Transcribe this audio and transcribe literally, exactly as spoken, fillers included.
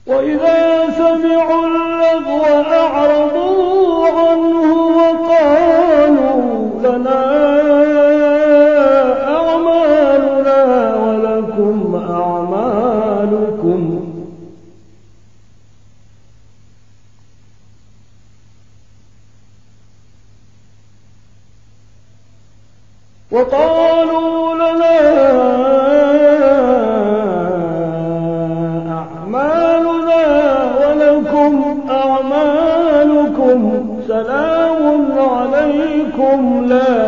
وإذا سمعوا اللغو أعرضوا عنه وقالوا لنا أعمالنا ولكم أعمالكم وقالوا لنا أعمالنا ولكم أعمالكم سلام عليكم لا